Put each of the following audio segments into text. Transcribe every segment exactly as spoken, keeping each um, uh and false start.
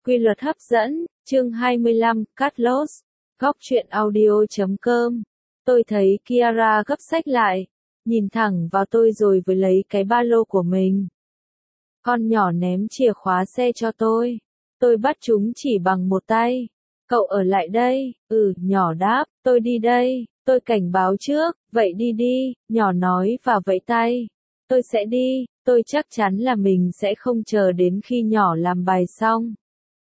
Quy luật hấp dẫn, chương hai mươi lăm, Carlos, góc truyện audio.com. Tôi thấy Kiara gấp sách lại, nhìn thẳng vào tôi rồi với lấy cái ba lô của mình. Con nhỏ ném chìa khóa xe cho tôi. Tôi bắt chúng chỉ bằng một tay. Cậu ở lại đây, ừ, nhỏ đáp, tôi đi đây, tôi cảnh báo trước, vậy đi đi, nhỏ nói và vẫy tay. Tôi sẽ đi, tôi chắc chắn là mình sẽ không chờ đến khi nhỏ làm bài xong.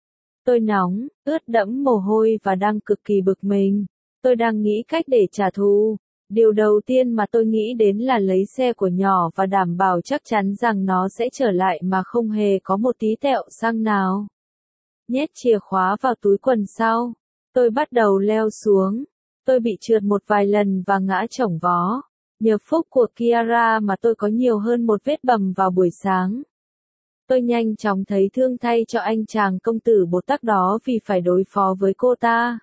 Tôi nóng, ướt đẫm mồ hôi và đang cực kỳ bực mình. Tôi đang nghĩ cách để trả thù. Điều đầu tiên mà tôi nghĩ đến là lấy xe của nhỏ và đảm bảo chắc chắn rằng nó sẽ trở lại mà không hề có một tí tẹo xăng nào. Nhét chìa khóa vào túi quần sau. Tôi bắt đầu leo xuống. Tôi bị trượt một vài lần và ngã chổng vó. Nhờ phúc của Kiara mà tôi có nhiều hơn một vết bầm vào buổi sáng. Tôi nhanh chóng thấy thương thay cho anh chàng công tử bột tắc đó vì phải đối phó với cô ta.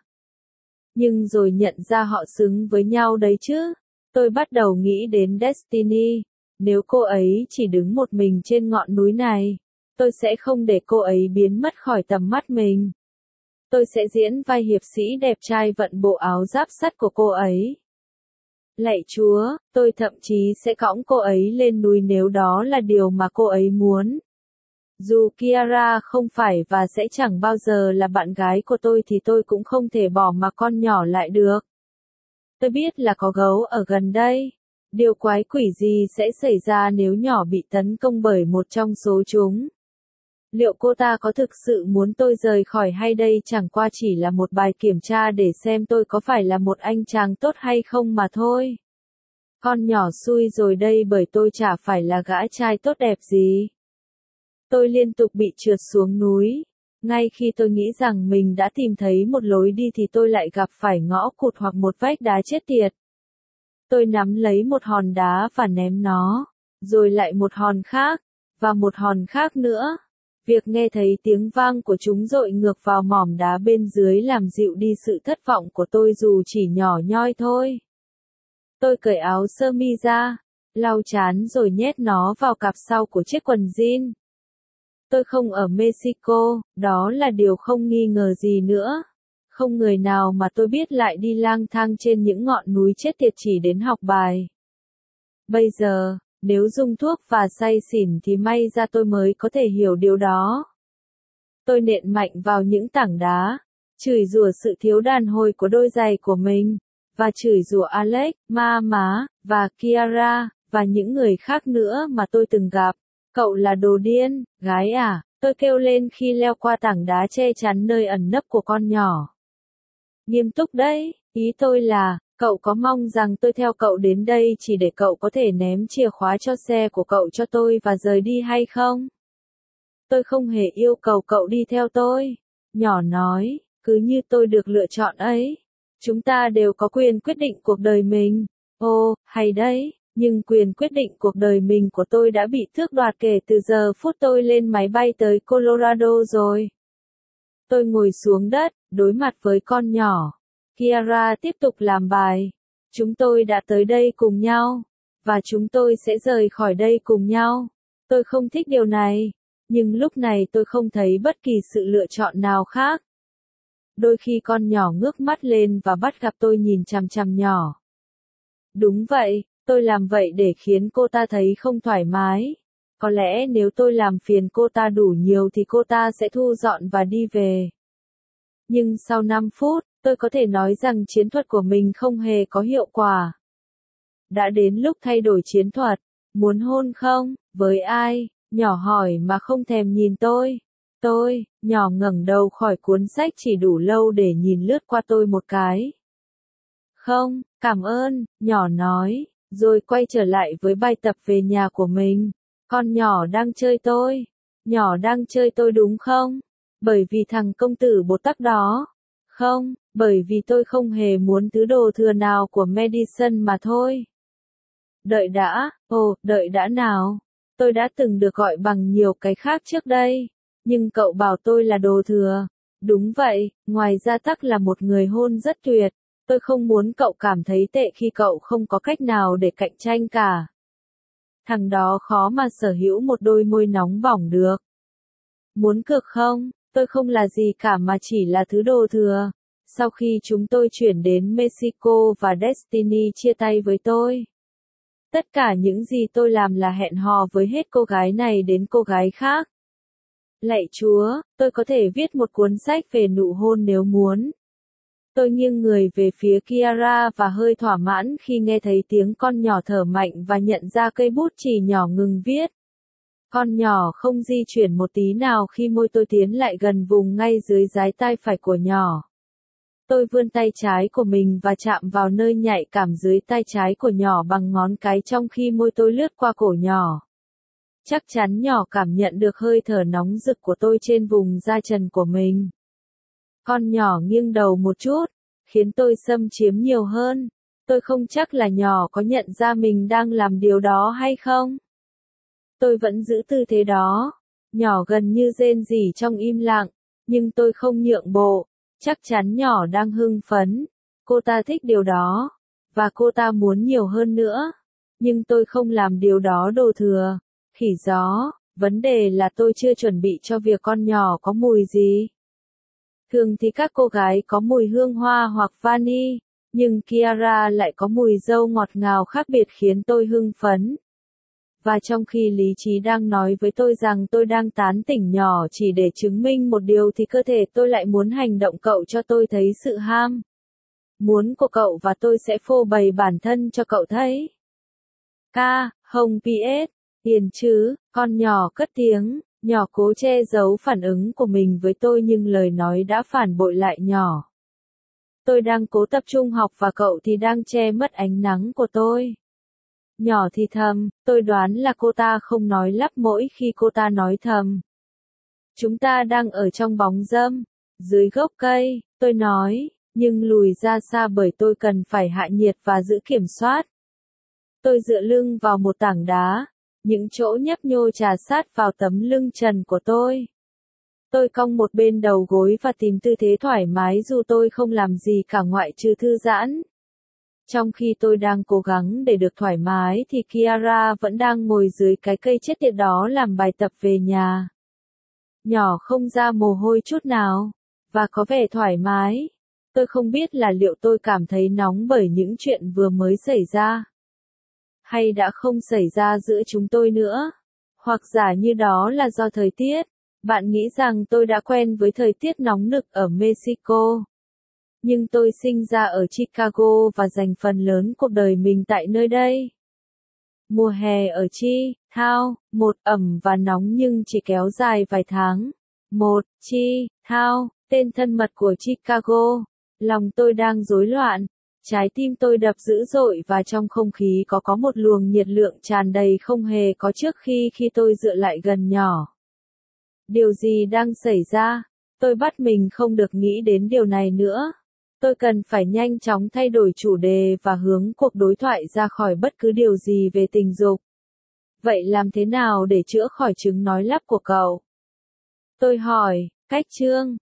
Nhưng rồi nhận ra họ xứng với nhau đấy chứ. Tôi bắt đầu nghĩ đến Destiny. Nếu cô ấy chỉ đứng một mình trên ngọn núi này, tôi sẽ không để cô ấy biến mất khỏi tầm mắt mình. Tôi sẽ diễn vai hiệp sĩ đẹp trai vận bộ áo giáp sắt của cô ấy. Lạy Chúa, tôi thậm chí sẽ cõng cô ấy lên núi nếu đó là điều mà cô ấy muốn. Dù Kiara không phải và sẽ chẳng bao giờ là bạn gái của tôi thì tôi cũng không thể bỏ mặc con nhỏ lại được. Tôi biết là có gấu ở gần đây. Điều quái quỷ gì sẽ xảy ra nếu nhỏ bị tấn công bởi một trong số chúng? Liệu cô ta có thực sự muốn tôi rời khỏi hay đây chẳng qua chỉ là một bài kiểm tra để xem tôi có phải là một anh chàng tốt hay không mà thôi? Con nhỏ xui rồi đây bởi tôi chả phải là gã trai tốt đẹp gì. Tôi liên tục bị trượt xuống núi. Ngay khi tôi nghĩ rằng mình đã tìm thấy một lối đi thì tôi lại gặp phải ngõ cụt hoặc một vách đá chết tiệt. Tôi nắm lấy một hòn đá và ném nó, rồi lại một hòn khác, và một hòn khác nữa. Việc nghe thấy tiếng vang của chúng dội ngược vào mỏm đá bên dưới làm dịu đi sự thất vọng của tôi dù chỉ nhỏ nhoi thôi. Tôi cởi áo sơ mi ra, lau chán rồi nhét nó vào cặp sau của chiếc quần jean. Tôi không ở Mexico, đó là điều không nghi ngờ gì nữa. Không người nào mà tôi biết lại đi lang thang trên những ngọn núi chết tiệt chỉ đến học bài. Bây giờ, nếu dùng thuốc và say xỉn thì may ra tôi mới có thể hiểu điều đó. Tôi nện mạnh vào những tảng đá, chửi rủa sự thiếu đàn hồi của đôi giày của mình, và chửi rủa Alex, Ma Má, và Kiara, và những người khác nữa mà tôi từng gặp. Cậu là đồ điên, gái à, tôi kêu lên khi leo qua tảng đá che chắn nơi ẩn nấp của con nhỏ. Nghiêm túc đấy, ý tôi là, cậu có mong rằng tôi theo cậu đến đây chỉ để cậu có thể ném chìa khóa cho xe của cậu cho tôi và rời đi hay không? Tôi không hề yêu cầu cậu đi theo tôi. Nhỏ nói, cứ như tôi được lựa chọn ấy. Chúng ta đều có quyền quyết định cuộc đời mình. Ồ, hay đấy. Nhưng quyền quyết định cuộc đời mình của tôi đã bị tước đoạt kể từ giờ phút tôi lên máy bay tới Colorado rồi. Tôi ngồi xuống đất, đối mặt với con nhỏ. Kiara tiếp tục làm bài. Chúng tôi đã tới đây cùng nhau. Và chúng tôi sẽ rời khỏi đây cùng nhau. Tôi không thích điều này. Nhưng lúc này tôi không thấy bất kỳ sự lựa chọn nào khác. Đôi khi con nhỏ ngước mắt lên và bắt gặp tôi nhìn chằm chằm nhỏ. Đúng vậy. Tôi làm vậy để khiến cô ta thấy không thoải mái. Có lẽ nếu tôi làm phiền cô ta đủ nhiều thì cô ta sẽ thu dọn và đi về. Nhưng sau năm phút, tôi có thể nói rằng chiến thuật của mình không hề có hiệu quả. Đã đến lúc thay đổi chiến thuật. Muốn hôn không? Với ai? Nhỏ hỏi mà không thèm nhìn tôi. Tôi, nhỏ ngẩng đầu khỏi cuốn sách chỉ đủ lâu để nhìn lướt qua tôi một cái. Không, cảm ơn, nhỏ nói. Rồi quay trở lại với bài tập về nhà của mình. Con nhỏ đang chơi tôi. Nhỏ đang chơi tôi đúng không? Bởi vì thằng công tử bột tắc đó. Không, bởi vì tôi không hề muốn thứ đồ thừa nào của Madison mà thôi. Đợi đã, ồ, đợi đã nào. Tôi đã từng được gọi bằng nhiều cái khác trước đây. Nhưng cậu bảo tôi là đồ thừa. Đúng vậy, ngoài ra tắc là một người hôn rất tuyệt. Tôi không muốn cậu cảm thấy tệ khi cậu không có cách nào để cạnh tranh cả. Thằng đó khó mà sở hữu một đôi môi nóng bỏng được. Muốn cược không? Tôi không là gì cả mà chỉ là thứ đồ thừa. Sau khi chúng tôi chuyển đến Mexico và Destiny chia tay với tôi, tất cả những gì tôi làm là hẹn hò với hết cô gái này đến cô gái khác. Lạy Chúa, tôi có thể viết một cuốn sách về nụ hôn nếu muốn. Tôi nghiêng người về phía Kiara và hơi thỏa mãn khi nghe thấy tiếng con nhỏ thở mạnh và nhận ra cây bút chì nhỏ ngừng viết. Con nhỏ không di chuyển một tí nào khi môi tôi tiến lại gần vùng ngay dưới dái tai phải của nhỏ. Tôi vươn tay trái của mình và chạm vào nơi nhạy cảm dưới tay trái của nhỏ bằng ngón cái trong khi môi tôi lướt qua cổ nhỏ. Chắc chắn nhỏ cảm nhận được hơi thở nóng rực của tôi trên vùng da trần của mình. Con nhỏ nghiêng đầu một chút, khiến tôi xâm chiếm nhiều hơn. Tôi không chắc là nhỏ có nhận ra mình đang làm điều đó hay không. Tôi vẫn giữ tư thế đó. Nhỏ gần như rên rỉ trong im lặng, nhưng tôi không nhượng bộ. Chắc chắn nhỏ đang hưng phấn. Cô ta thích điều đó, và cô ta muốn nhiều hơn nữa. Nhưng tôi không làm điều đó đồ thừa. Khỉ gió, vấn đề là tôi chưa chuẩn bị cho việc con nhỏ có mùi gì. Thường thì các cô gái có mùi hương hoa hoặc vani, nhưng Kiara lại có mùi dâu ngọt ngào khác biệt khiến tôi hưng phấn. Và trong khi lý trí đang nói với tôi rằng tôi đang tán tỉnh nhỏ chỉ để chứng minh một điều thì cơ thể tôi lại muốn hành động cậu cho tôi thấy sự ham muốn của cậu và tôi sẽ phô bày bản thân cho cậu thấy. Ca, Hồng pê ét, tiền chứ, con nhỏ cất tiếng, nhỏ cố che giấu phản ứng của mình với tôi nhưng lời nói đã phản bội lại nhỏ. Tôi đang cố tập trung học và cậu thì đang che mất ánh nắng của tôi. Nhỏ thì thầm, tôi đoán là cô ta không nói lắp mỗi khi cô ta nói thầm. Chúng ta đang ở trong bóng râm, dưới gốc cây, tôi nói, nhưng lùi ra xa bởi tôi cần phải hạ nhiệt và giữ kiểm soát. Tôi dựa lưng vào một tảng đá, những chỗ nhấp nhô trà sát vào tấm lưng trần của tôi. Tôi cong một bên đầu gối và tìm tư thế thoải mái dù tôi không làm gì cả ngoại trừ thư giãn. Trong khi tôi đang cố gắng để được thoải mái thì Kiara vẫn đang ngồi dưới cái cây chết tiệt đó làm bài tập về nhà. Nhỏ không ra mồ hôi chút nào, và có vẻ thoải mái. Tôi không biết là liệu tôi cảm thấy nóng bởi những chuyện vừa mới xảy ra, hay đã không xảy ra giữa chúng tôi nữa, hoặc giả như đó là do thời tiết. Bạn nghĩ rằng tôi đã quen với thời tiết nóng nực ở Mexico. Nhưng tôi sinh ra ở Chicago và dành phần lớn cuộc đời mình tại nơi đây. Mùa hè ở Chi, Thao, một ẩm và nóng nhưng chỉ kéo dài vài tháng. Một, Chi, Thao, tên thân mật của Chicago. Lòng tôi đang rối loạn. Trái tim tôi đập dữ dội và trong không khí có có một luồng nhiệt lượng tràn đầy không hề có trước khi khi tôi dựa lại gần nhỏ. Điều gì đang xảy ra? Tôi bắt mình không được nghĩ đến điều này nữa. Tôi cần phải nhanh chóng thay đổi chủ đề và hướng cuộc đối thoại ra khỏi bất cứ điều gì về tình dục. Vậy làm thế nào để chữa khỏi chứng nói lắp của cậu? Tôi hỏi, cách chương.